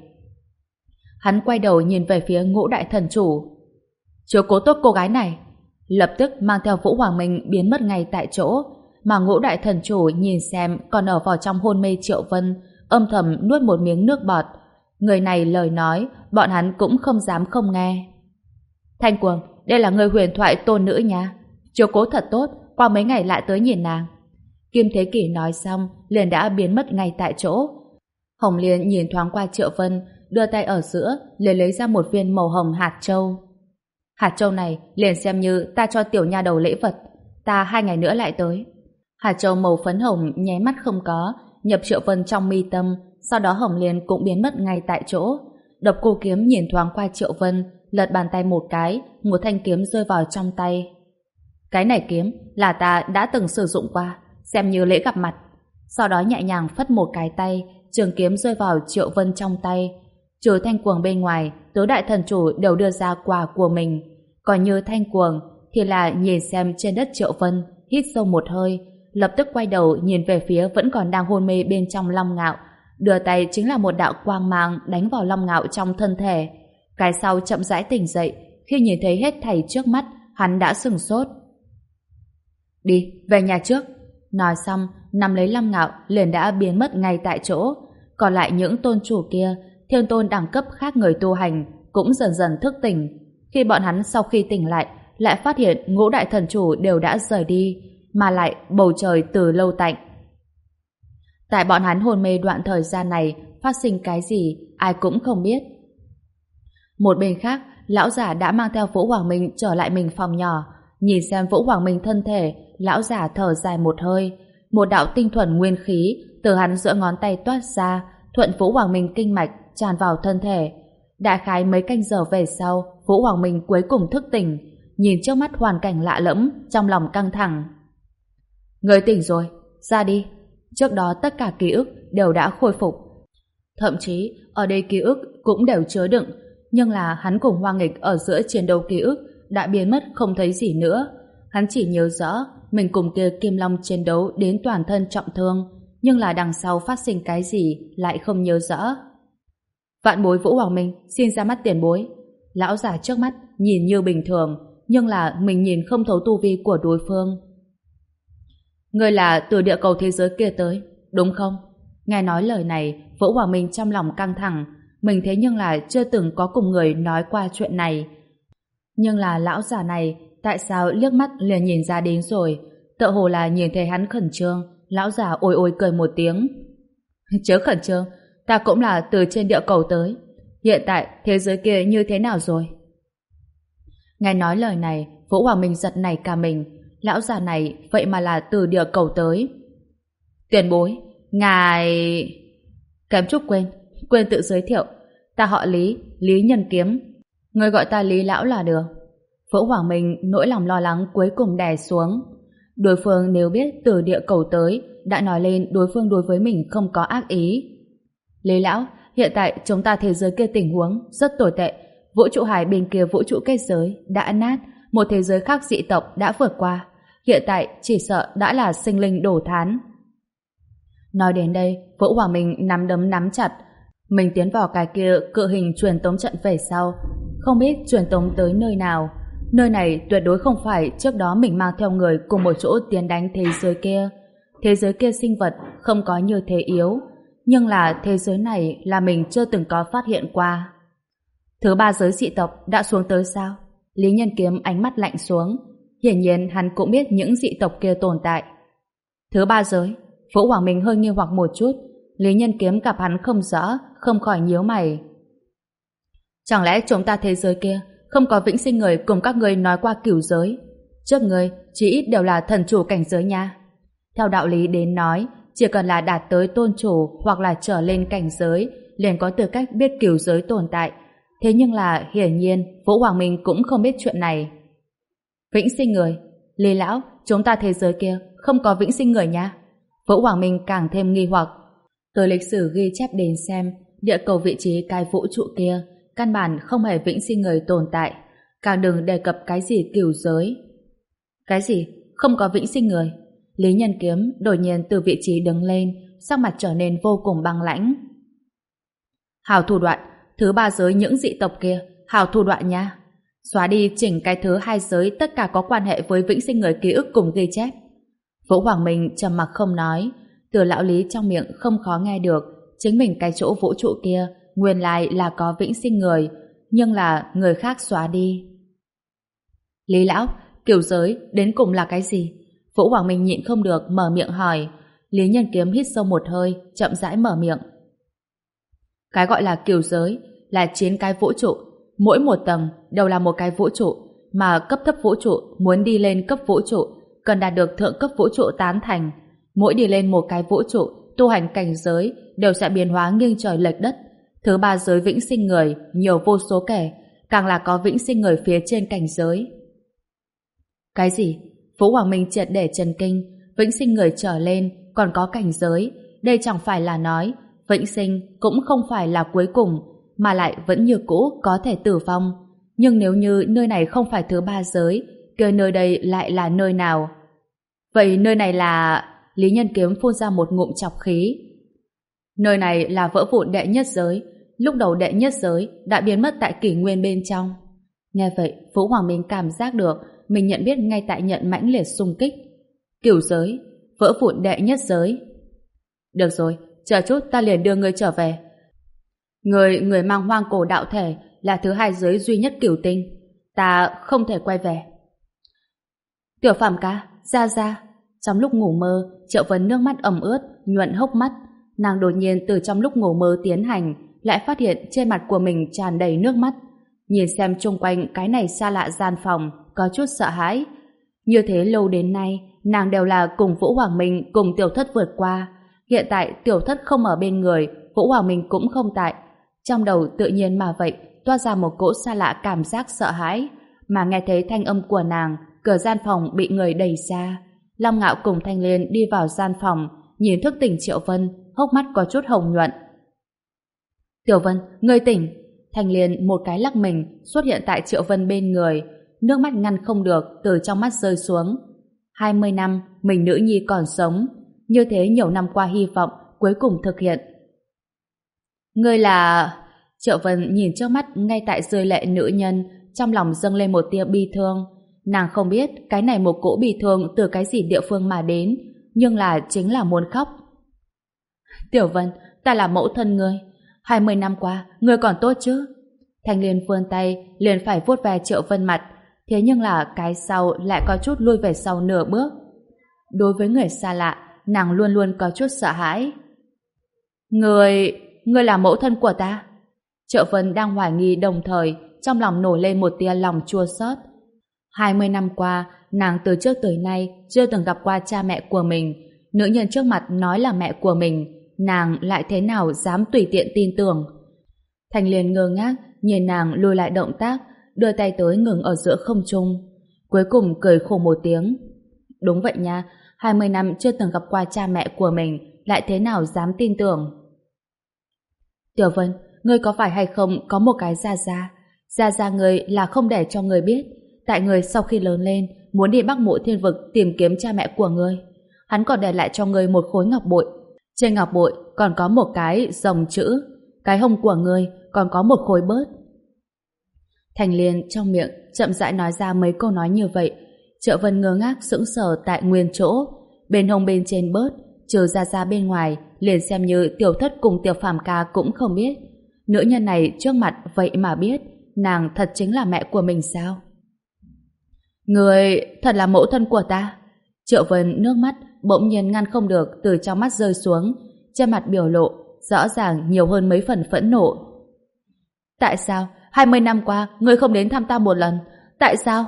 Hắn quay đầu nhìn về phía Ngũ Đại Thần Chủ. Chiếu cố tốt cô gái này. Lập tức mang theo Vũ Hoàng Minh biến mất ngay tại chỗ, mà Ngũ Đại Thần Chủ nhìn xem còn ở vào trong hôn mê Triệu Vân, âm thầm nuốt một miếng nước bọt. Người này lời nói, bọn hắn cũng không dám không nghe. Thanh Cuồng, đây là người huyền thoại tôn nữ nha. Chiếu cố thật tốt, qua mấy ngày lại tới nhìn nàng. Kim Thế Kỷ nói xong, liền đã biến mất ngay tại chỗ. Hồng Liên nhìn thoáng qua Triệu Vân, đưa tay ở giữa, liền lấy ra một viên màu hồng hạt châu. Hạt châu này liền xem như ta cho tiểu nha đầu lễ vật, ta hai ngày nữa lại tới. Hạt châu màu phấn hồng nháy mắt không có, nhập Triệu Vân trong mi tâm, sau đó Hồng Liên cũng biến mất ngay tại chỗ. Độc Cô Kiếm nhìn thoáng qua Triệu Vân, lật bàn tay một cái, một thanh kiếm rơi vào trong tay. Cái này kiếm là ta đã từng sử dụng qua, xem như lễ gặp mặt. Sau đó nhẹ nhàng phất một cái tay, trường kiếm rơi vào Triệu Vân trong tay. Trừ Thanh Cuồng bên ngoài, tứ đại thần chủ đều đưa ra quà của mình. Còn như Thanh Cuồng thì là nhìn xem trên đất Triệu Vân, hít sâu một hơi, lập tức quay đầu nhìn về phía vẫn còn đang hôn mê bên trong Long Ngạo, đưa tay chính là một đạo quang mang đánh vào Long Ngạo trong thân thể. Cái sau chậm rãi tỉnh dậy, khi nhìn thấy hết thảy trước mắt, hắn đã sửng sốt. Đi, về nhà trước. Nói xong, nắm lấy Long Ngạo liền đã biến mất ngay tại chỗ. Còn lại những tôn chủ kia, thiên tôn đẳng cấp khác người tu hành, cũng dần dần thức tỉnh. Khi bọn hắn sau khi tỉnh lại, lại phát hiện Ngũ Đại Thần Chủ đều đã rời đi, mà lại bầu trời từ lâu tạnh. Tại bọn hắn hôn mê đoạn thời gian này, phát sinh cái gì, ai cũng không biết. Một bên khác, lão giả đã mang theo Vũ Hoàng Minh trở lại mình phòng nhỏ. Nhìn xem Vũ Hoàng Minh thân thể, lão giả thở dài một hơi. Một đạo tinh thuần nguyên khí từ hắn giữa ngón tay toát ra, thuận Vũ Hoàng Minh kinh mạch tràn vào thân thể. Đại khái mấy canh giờ về sau, Vũ Hoàng Minh cuối cùng thức tỉnh, nhìn trước mắt hoàn cảnh lạ lẫm, trong lòng căng thẳng. Người tỉnh rồi, ra đi. Trước đó tất cả ký ức đều đã khôi phục. Thậm chí ở đây ký ức cũng đều chứa đựng, nhưng là hắn cùng Hoa Nghịch ở giữa chiến đấu ký ức đã biến mất không thấy gì nữa. Hắn chỉ nhớ rõ mình cùng kia Kim Long chiến đấu đến toàn thân trọng thương, nhưng là đằng sau phát sinh cái gì lại không nhớ rõ. Vạn bối Vũ Hoàng Minh xin ra mắt tiền bối. Lão giả trước mắt nhìn như bình thường, nhưng là mình nhìn không thấu tu vi của đối phương. Ngươi là từ địa cầu thế giới kia tới, đúng không? Nghe nói lời này, Vũ Hoàng Minh trong lòng căng thẳng. Mình thế nhưng là chưa từng có cùng người nói qua chuyện này. Nhưng là lão già này, tại sao liếc mắt liền nhìn ra đến rồi? Tựa hồ là nhìn thấy hắn khẩn trương, lão già ôi ôi cười một tiếng. Chớ khẩn trương, ta cũng là từ trên địa cầu tới. Hiện tại thế giới kia như thế nào rồi? Nghe nói lời này, Vũ Hoàng Minh giật nảy cả mình. Lão già này vậy mà là từ địa cầu tới. Tiền bối, ngài... Kém chút quên, quên tự giới thiệu. Ta họ Lý, Lý Nhân Kiếm. Người gọi ta Lý Lão là được. Vũ Hoàng Minh nỗi lòng lo lắng cuối cùng đè xuống. Đối phương nếu biết từ địa cầu tới, đã nói lên đối phương đối với mình không có ác ý. Lý Lão, hiện tại chúng ta thế giới kia tình huống rất tồi tệ. Vũ trụ hải bên kia vũ trụ kết giới đã nát, một thế giới khác dị tộc đã vượt qua. Hiện tại chỉ sợ đã là sinh linh đổ thán. Nói đến đây, Vũ Hoàng Minh nắm đấm nắm chặt. Mình tiến vào cái kia cự hình truyền tống trận về sau, không biết truyền tống tới nơi nào. Nơi này tuyệt đối không phải trước đó mình mang theo người cùng một chỗ tiến đánh thế giới kia. Thế giới kia sinh vật không có như thế yếu, nhưng là thế giới này là mình chưa từng có phát hiện qua. Thứ ba giới dị tộc đã xuống tới sao? Lý Nhân Kiếm ánh mắt lạnh xuống. Hiển nhiên hắn cũng biết những dị tộc kia tồn tại. Thứ ba giới? Vũ Hoàng Minh hơi nghi hoặc một chút. Lý Nhân Kiếm gặp hắn không rõ, không khỏi nhíu mày. Chẳng lẽ chúng ta thế giới kia không có vĩnh sinh người cùng các người nói qua cửu giới? Trước ngươi, chỉ ít đều là thần chủ cảnh giới nha. Theo đạo lý đến nói, chỉ cần là đạt tới tôn chủ hoặc là trở lên cảnh giới, liền có tư cách biết cửu giới tồn tại. Thế nhưng là hiển nhiên Vũ Hoàng Minh cũng không biết chuyện này. Vĩnh sinh người, Lý lão, chúng ta thế giới kia không có vĩnh sinh người nha. Vũ Hoàng Minh càng thêm nghi hoặc. Từ lịch sử ghi chép đến xem, địa cầu vị trí cái vũ trụ kia căn bản không hề vĩnh sinh người tồn tại, càng đừng đề cập cái gì cửu giới. Cái gì? Không có vĩnh sinh người? Lý Nhân Kiếm đột nhiên từ vị trí đứng lên, sắc mặt trở nên vô cùng băng lãnh. Hào thủ đoạn, thứ ba giới những dị tộc kia, hào thủ đoạn nha. Xóa đi chỉnh cái thứ hai giới tất cả có quan hệ với vĩnh sinh người ký ức cùng ghi chép. Vũ Hoàng Minh trầm mặc không nói, từ lão Lý trong miệng không khó nghe được, chính mình cái chỗ vũ trụ kia nguyên lai là có vĩnh sinh người, nhưng là người khác xóa đi. Lý lão, cửu giới đến cùng là cái gì? Vũ Hoàng Minh nhịn không được mở miệng hỏi. Lý Nhân Kiếm hít sâu một hơi, chậm rãi mở miệng. Cái gọi là cửu giới là chín cái vũ trụ, mỗi một tầng đều là một cái vũ trụ, mà cấp thấp vũ trụ muốn đi lên cấp vũ trụ cần đạt được thượng cấp vũ trụ tán thành. Mỗi đi lên một cái vũ trụ, tu hành cảnh giới đều sẽ biến hóa nghiêng trời lệch đất. Thứ ba giới vĩnh sinh người nhiều vô số kể, càng là có vĩnh sinh người phía trên cảnh giới. Cái gì? Vũ Hoàng Minh triệt để chấn kinh. Vĩnh sinh người trở lên còn có cảnh giới, đây chẳng phải là nói vĩnh sinh cũng không phải là cuối cùng, mà lại vẫn như cũ có thể tử vong. Nhưng nếu như nơi này không phải thứ ba giới, kia nơi đây lại là nơi nào? Vậy nơi này là... Lý Nhân Kiếm phun ra một ngụm chọc khí. Nơi này là vỡ vụn đệ nhất giới. Lúc đầu đệ nhất giới đã biến mất tại kỷ nguyên bên trong. Nghe vậy, Vũ Hoàng Minh cảm giác được mình nhận biết ngay tại nhận mãnh liệt xung kích. Cửu giới, vỡ vụn đệ nhất giới. Được rồi, chờ chút ta liền đưa ngươi trở về. Người người mang hoang cổ đạo thể là thứ hai giới duy nhất cửu tinh. Ta không thể quay về. Tiểu Phàm ca, ra ra. Trong lúc ngủ mơ, Triệu Vân nước mắt ẩm ướt, nhuận hốc mắt. Nàng đột nhiên từ trong lúc ngủ mơ tiến hành, lại phát hiện trên mặt của mình tràn đầy nước mắt. Nhìn xem chung quanh cái này xa lạ gian phòng, có chút sợ hãi. Như thế lâu đến nay, nàng đều là cùng Vũ Hoàng Minh cùng Tiểu Thất vượt qua. Hiện tại Tiểu Thất không ở bên người, Vũ Hoàng Minh cũng không tại. Trong đầu tự nhiên mà vậy, toát ra một cỗ xa lạ cảm giác sợ hãi. Mà nghe thấy thanh âm của nàng, cửa gian phòng bị người đẩy ra. Long Ngạo cùng Thanh Liên đi vào gian phòng, nhìn thức tỉnh Triệu Vân, hốc mắt có chút hồng nhuận. Tiểu Vân, ngươi tỉnh. Thanh Liên một cái lắc mình xuất hiện tại Triệu Vân bên người, nước mắt ngăn không được từ trong mắt rơi xuống. Hai mươi năm mình nữ nhi còn sống, như thế nhiều năm qua hy vọng cuối cùng thực hiện. Ngươi là... Triệu Vân nhìn trước mắt ngay tại rơi lệ nữ nhân, trong lòng dâng lên một tia bi thương. Nàng không biết cái này một cỗ bi thương từ cái gì địa phương mà đến, nhưng là chính là muốn khóc. Tiểu Vân, ta là mẫu thân ngươi. Hai mươi năm qua, ngươi còn tốt chứ? Thanh Liên vươn tay, liền phải vuốt về Triệu Vân mặt, thế nhưng là cái sau lại có chút lui về sau nửa bước. Đối với người xa lạ, nàng luôn luôn có chút sợ hãi. Ngươi... ngươi là mẫu thân của ta? Triệu Vân đang hoài nghi đồng thời, trong lòng nổi lên một tia lòng chua xót. Hai mươi năm qua, nàng từ trước tới nay chưa từng gặp qua cha mẹ của mình. Nữ nhân trước mặt nói là mẹ của mình, nàng lại thế nào dám tùy tiện tin tưởng. Thanh Liên ngơ ngác nhìn nàng lùi lại động tác, đưa tay tới ngừng ở giữa không trung. Cuối cùng cười khổ một tiếng. Đúng vậy nha, hai mươi năm chưa từng gặp qua cha mẹ của mình, lại thế nào dám tin tưởng. Tiểu Vân, ngươi có phải hay không có một cái gia gia? Gia gia ngươi là không để cho ngươi biết. Tại ngươi sau khi lớn lên muốn đi Bắc Mộ Thiên Vực tìm kiếm cha mẹ của ngươi. Hắn còn để lại cho ngươi một khối ngọc bội. Trên ngọc bội còn có một cái dòng chữ. Cái hông của ngươi còn có một khối bớt. Thành Liên trong miệng chậm rãi nói ra mấy câu nói như vậy. Triệu Vân ngơ ngác sững sờ tại nguyên chỗ. Bên hông bên trên bớt, trừ ra ra bên ngoài, liền xem như Tiểu Thất cùng Tiểu Phàm ca cũng không biết. Nữ nhân này trước mặt vậy mà biết nàng thật chính là mẹ của mình sao? Người thật là mẫu thân của ta. Triệu Vân nước mắt bỗng nhiên ngăn không được từ trong mắt rơi xuống, trên mặt biểu lộ rõ ràng nhiều hơn mấy phần phẫn nộ. Tại sao hai mươi năm qua ngươi không đến thăm ta một lần? Tại sao?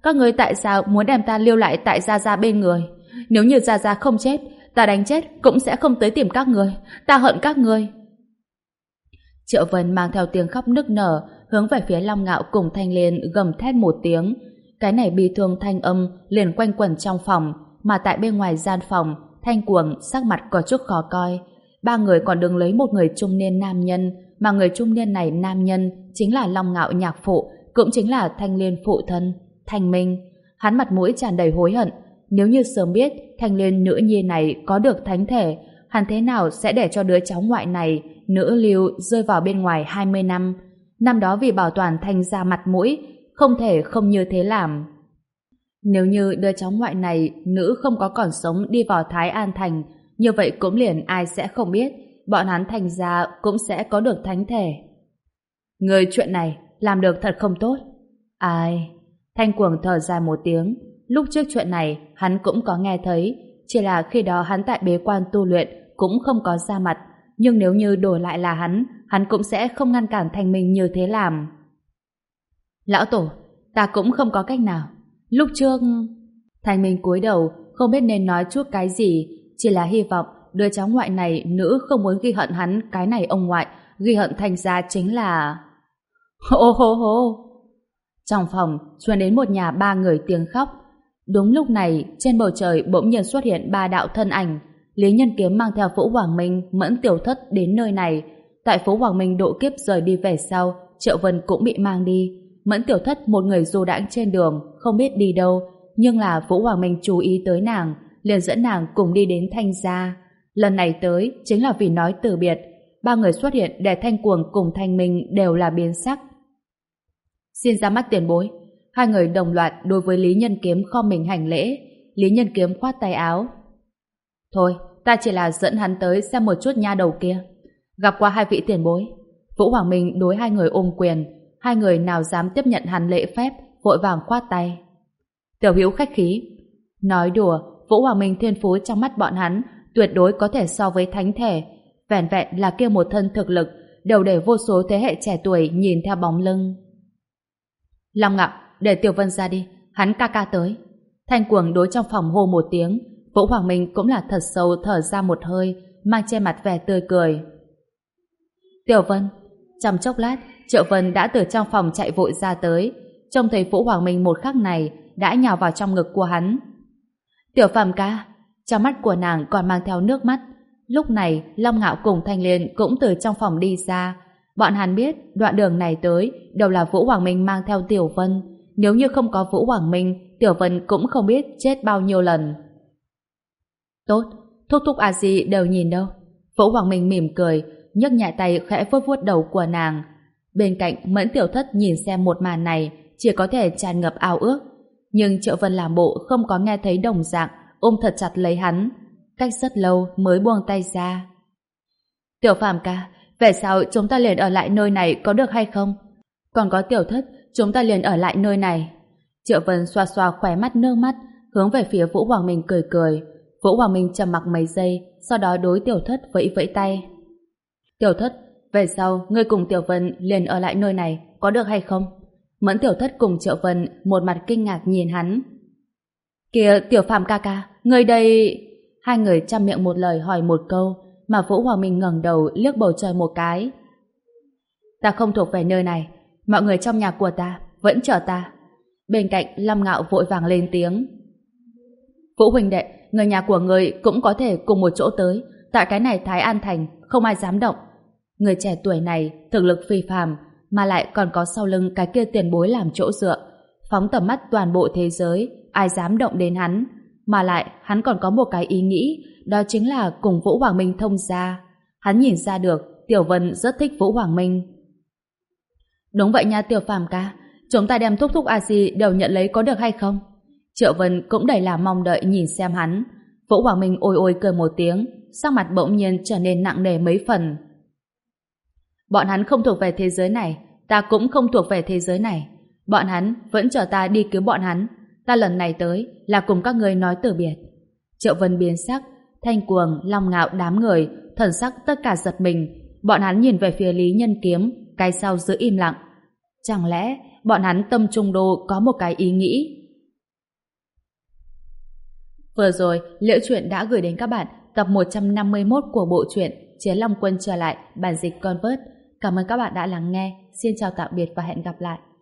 Các ngươi tại sao muốn đem ta lưu lại tại Gia Gia bên người? Nếu như Gia Gia không chết, ta đánh chết cũng sẽ không tới tìm các ngươi. Ta hận các ngươi. Triệu Vân mang theo tiếng khóc nức nở, hướng về phía Long Ngạo cùng Thanh Liên gầm thét một tiếng. Cái này bi thương thanh âm liền quanh quẩn trong phòng, mà tại bên ngoài gian phòng, Thanh Cuồng sắc mặt có chút khó coi. Ba người còn đứng lấy một người trung niên nam nhân, mà người trung niên này nam nhân chính là Long Ngạo nhạc phụ, cũng chính là Thanh Liên phụ thân, Thanh Minh. Hắn mặt mũi tràn đầy hối hận. Nếu như sớm biết Thanh Liên nữ nhi này có được thánh thể, hắn thế nào sẽ để cho đứa cháu ngoại này, nữ lưu, rơi vào bên ngoài hai mươi năm. Năm đó vì bảo toàn Thanh gia mặt mũi, không thể không như thế làm. Nếu như đứa cháu ngoại này, nữ không có còn sống đi vào Thái An Thành, như vậy cũng liền ai sẽ không biết, bọn hắn Thanh gia cũng sẽ có được thánh thể. Người chuyện này làm được thật không tốt. Ai? Thanh Cuồng thở dài một tiếng. Lúc trước chuyện này hắn cũng có nghe thấy, chỉ là khi đó hắn tại bế quan tu luyện cũng không có ra mặt, nhưng nếu như đổi lại là hắn, hắn cũng sẽ không ngăn cản Thanh Minh như thế làm. Lão tổ, ta cũng không có cách nào. Lúc trước... Thanh Minh cúi đầu, không biết nên nói chút cái gì, chỉ là hy vọng đứa cháu ngoại này nữ không muốn ghi hận hắn cái này ông ngoại, ghi hận Thanh gia chính là... Hô hô hô! Trong phòng truyền đến một nhà ba người tiếng khóc. Đúng lúc này, trên bầu trời bỗng nhiên xuất hiện ba đạo thân ảnh. Lý Nhân Kiếm mang theo Vũ Hoàng Minh, Mẫn Tiểu Thất đến nơi này. Tại Vũ Hoàng Minh độ kiếp rời đi về sau, Triệu Vân cũng bị mang đi. Mẫn Tiểu Thất một người du đãng trên đường, không biết đi đâu, nhưng là Vũ Hoàng Minh chú ý tới nàng, liền dẫn nàng cùng đi đến Thanh gia. Lần này tới chính là vì nói từ biệt. Ba người xuất hiện để Thanh Cuồng cùng Thanh Minh đều là biến sắc. Xin ra mắt tiền bối. Hai người đồng loạt đối với Lý Nhân Kiếm khom mình hành lễ. Lý Nhân Kiếm khoát tay áo. Thôi, ta chỉ là dẫn hắn tới xem một chút nha đầu kia. Gặp qua hai vị tiền bối. Vũ Hoàng Minh đối hai người ôm quyền. Hai người nào dám tiếp nhận hắn lễ phép, vội vàng khoát tay. Tiểu hữu khách khí. Nói đùa, Vũ Hoàng Minh thiên phú trong mắt bọn hắn tuyệt đối có thể so với thánh thể. Vẻn vẹn là kia một thân thực lực, đều để vô số thế hệ trẻ tuổi nhìn theo bóng lưng. Long Ngạo, để Tiểu Vân ra đi, hắn ca ca tới. Thanh Cuồng đối trong phòng hô một tiếng. Vũ Hoàng Minh cũng là thật sâu thở ra một hơi, mang trên mặt vẻ tươi cười. Tiểu Vân. Trong chốc lát, Triệu Vân đã từ trong phòng chạy vội ra tới, trông thấy Vũ Hoàng Minh một khắc này đã nhào vào trong ngực của hắn. Tiểu Phàm ca. Trong mắt của nàng còn mang theo nước mắt. Lúc này Long Ngạo cùng Thanh Liên cũng từ trong phòng đi ra. Bọn hắn biết đoạn đường này tới đều là Vũ Hoàng Minh mang theo Tiểu Vân. Nếu như không có Vũ Hoàng Minh, Tiểu Vân cũng không biết chết bao nhiêu lần. Tốt, thúc thúc a di đều nhìn đâu. Vũ Hoàng Minh mỉm cười, nhấc nhẹ tay khẽ vuốt vuốt đầu của nàng. Bên cạnh Mẫn Tiểu Thất nhìn xem một màn này, chỉ có thể tràn ngập ao ước. Nhưng Triệu Vân làm bộ không có nghe thấy đồng dạng, ôm thật chặt lấy hắn. Cách rất lâu mới buông tay ra. Tiểu Phàm ca, về sau chúng ta liền ở lại nơi này có được hay không? Còn có Tiểu Thất, chúng ta liền ở lại nơi này. Triệu Vân xoa xoa khóe mắt nước mắt, hướng về phía Vũ Hoàng Minh cười cười. Vũ Hoàng Minh trầm mặc mấy giây, sau đó đối Tiểu Thất vẫy vẫy tay. Tiểu Thất, về sau ngươi cùng Tiểu Vân liền ở lại nơi này có được hay không? Mẫn Tiểu Thất cùng Triệu Vân một mặt kinh ngạc nhìn hắn. Kìa Tiểu Phàm ca ca, ngươi đây... Hai người chăm miệng một lời hỏi một câu, mà Vũ Hoàng Minh ngẩng đầu liếc bầu trời một cái. Ta không thuộc về nơi này, mọi người trong nhà của ta vẫn chờ ta. Bên cạnh Long Ngạo vội vàng lên tiếng. Vũ huynh đệ, người nhà của người cũng có thể cùng một chỗ tới, tại cái này Thái An Thành không ai dám động. Người trẻ tuổi này thực lực phi phàm, mà lại còn có sau lưng cái kia tiền bối làm chỗ dựa, phóng tầm mắt toàn bộ thế giới, ai dám động đến hắn. Mà lại hắn còn có một cái ý nghĩ, đó chính là cùng Vũ Hoàng Minh thông gia. Hắn nhìn ra được Tiểu Vân rất thích Vũ Hoàng Minh. Đúng vậy nha Tiểu Phàm ca, chúng ta đem thúc thúc a di đều nhận lấy có được hay không? Triệu Vân cũng đầy là mong đợi nhìn xem hắn. Vũ Hoàng Minh ôi ôi cười một tiếng, sắc mặt bỗng nhiên trở nên nặng nề mấy phần. Bọn hắn không thuộc về thế giới này, ta cũng không thuộc về thế giới này. Bọn hắn vẫn chờ ta đi cứu bọn hắn. Ta lần này tới là cùng các ngươi nói từ biệt. Triệu Vân biến sắc, Thanh Cuồng, Long Ngạo đám người, thần sắc tất cả giật mình. Bọn hắn nhìn về phía Lý Nhân Kiếm, cái sau giữ im lặng. Chẳng lẽ bọn hắn tâm trung đô có một cái ý nghĩ? Vừa rồi, Liễu Chuyện đã gửi đến các bạn tập một trăm năm mươi mốt của bộ truyện Chiến Long Quân trở lại, bản dịch Convert. Cảm ơn các bạn đã lắng nghe. Xin chào tạm biệt và hẹn gặp lại.